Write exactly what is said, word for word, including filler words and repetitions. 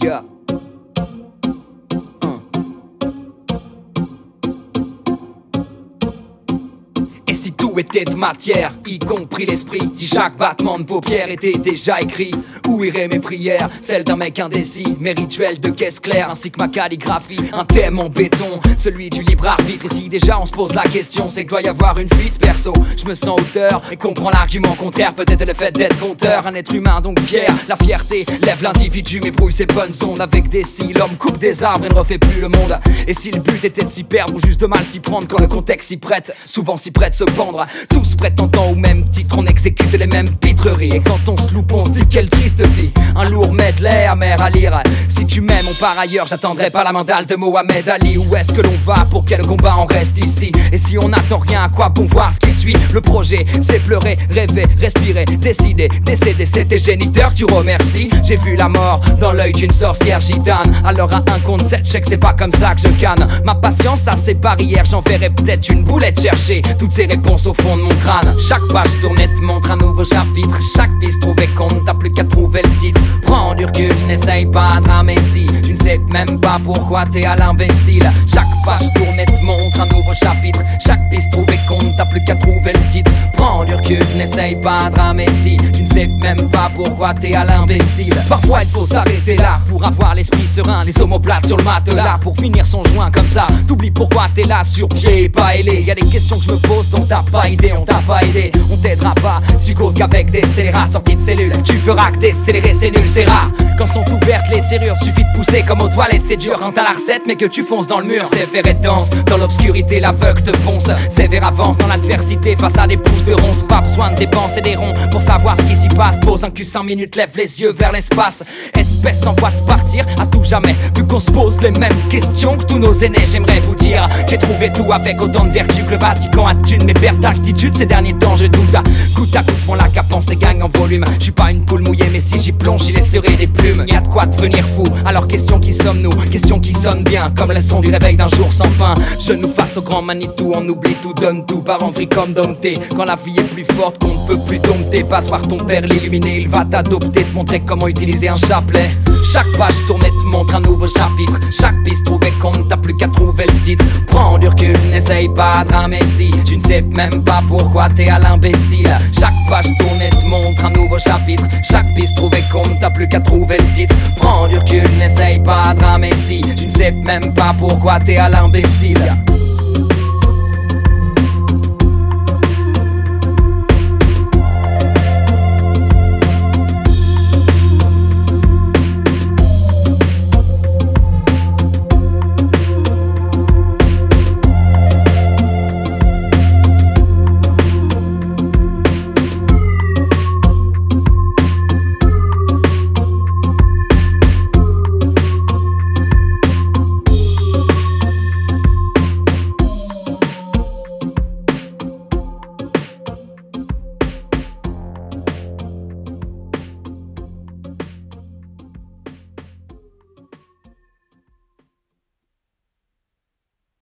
Yeah. Et si tout était de matière, y compris l'esprit, si chaque battement de paupières était déjà écrit, où iraient mes prières, celles d'un mec indécis, mes rituels de caisse claire ainsi que ma calligraphie, un thème en béton, celui du libre arbitre. Et si déjà on se pose la question, c'est que doit y avoir une fuite perso. Je me sens auteur et comprends l'argument contraire, peut-être le fait d'être conteur, un être humain donc fier. La fierté lève l'individu mais brouille ses bonnes ondes. Avec des scies, l'homme coupe des arbres et ne refait plus le monde. Et si le but était de s'y perdre ou juste de mal s'y prendre quand le contexte s'y prête, souvent s'y prête se pendre. Tous prétendant au même titre, on exécute les mêmes pitreries. Et quand on se loupe, on se dit quelle triste vie. Un lourd medley amer à lire. Si tu m'aimes, on part ailleurs, j'attendrai pas la mandale de Mohamed Ali. Où est-ce que l'on va, pour quel combat on reste ici? Et si on n'attend rien, à quoi bon voir ce qui suit? Le projet, c'est pleurer, rêver, respirer, décider, décéder. C'est tes géniteurs que tu remercies. J'ai vu la mort dans l'œil d'une sorcière gitane. Alors à un contre sept, je sais que c'est pas comme ça que je canne. Ma patience a ses barrières, j'enverrai peut-être une boulette chercher toutes ces réponses au fond de mon crâne. Chaque page tournée te montre un nouveau chapitre. Chaque piste trouvée compte, t'as plus qu'à trouver le titre. Prends du recul, n'essaye pas de ramer si tu ne sais même pas pourquoi t'es à l'imbécile. Chaque page tournée te montre un nouveau chapitre. Chaque piste trouvée compte, t'as plus qu'à trouver le titre. Prends du recul, n'essaye pas de ramer si tu ne sais même pas pourquoi t'es à l'imbécile. Parfois il faut s'arrêter là pour avoir l'esprit serein, les omoplates sur le matelas pour finir son joint comme ça. T'oublies pourquoi t'es là sur pied et pas ailé. Y'a des questions que je me pose dont t'as pas idée, on t'a pas aidé. On t'aidera pas si tu causes qu'avec des scélérats sortis de cellules tu feras que décélérer, c'est nul, c'est rare. Quand sont ouvertes les serrures, suffit de pousser comme aux toilettes, c'est dur. Quand t'as la recette mais que tu fonces dans le mur, sévère et dense. Dans l'obscurité, l'aveugle te fonce. Sévère avance dans l'adversité face à des pousses de ronces. Pas besoin de dépenser des ronds pour savoir ce qui s'y passe. Pose un cul cinq minutes, lève les yeux vers l'espace. Espèce en voie de partir à tout jamais, vu qu'on se pose les mêmes questions que tous nos aînés. J'aimerais vous dire, j'ai trouvé tout avec autant de vertu que le Vatican a thune. Mais perte d'altitude ces derniers temps je doute. Goutte à goutte, mon lac à penser gagne en volume. Je suis pas une poule mouillée mais si j'y plonge j'y laisserai des plumes. Y'a de quoi devenir fou, alors question qui sommes-nous? Question qui sonne bien comme le son du réveil d'un jour sans fin. Genoux face au grand Manitou, on oublie tout, donne tout, part en vrille comme dompté. Quand la vie est plus forte qu'on ne peut plus dompter, passe par ton père l'illuminé, il va t'adopter, te montrer comment utiliser un chapelet. Chaque page tournée te montre un nouveau chapitre. Chaque piste trouvée compte, t'as plus qu'à trouver le titre. Prends du recul, n'essaye pas de ramer si tu ne sais même pas pourquoi t'es à l'imbécile. Chaque page tournée te montre un nouveau chapitre. Chaque piste trouvée compte, t'as plus qu'à trouver le titre. Prends du recul, n'essaye pas de ramer si tu ne sais même pas pourquoi t'es à l'imbécile.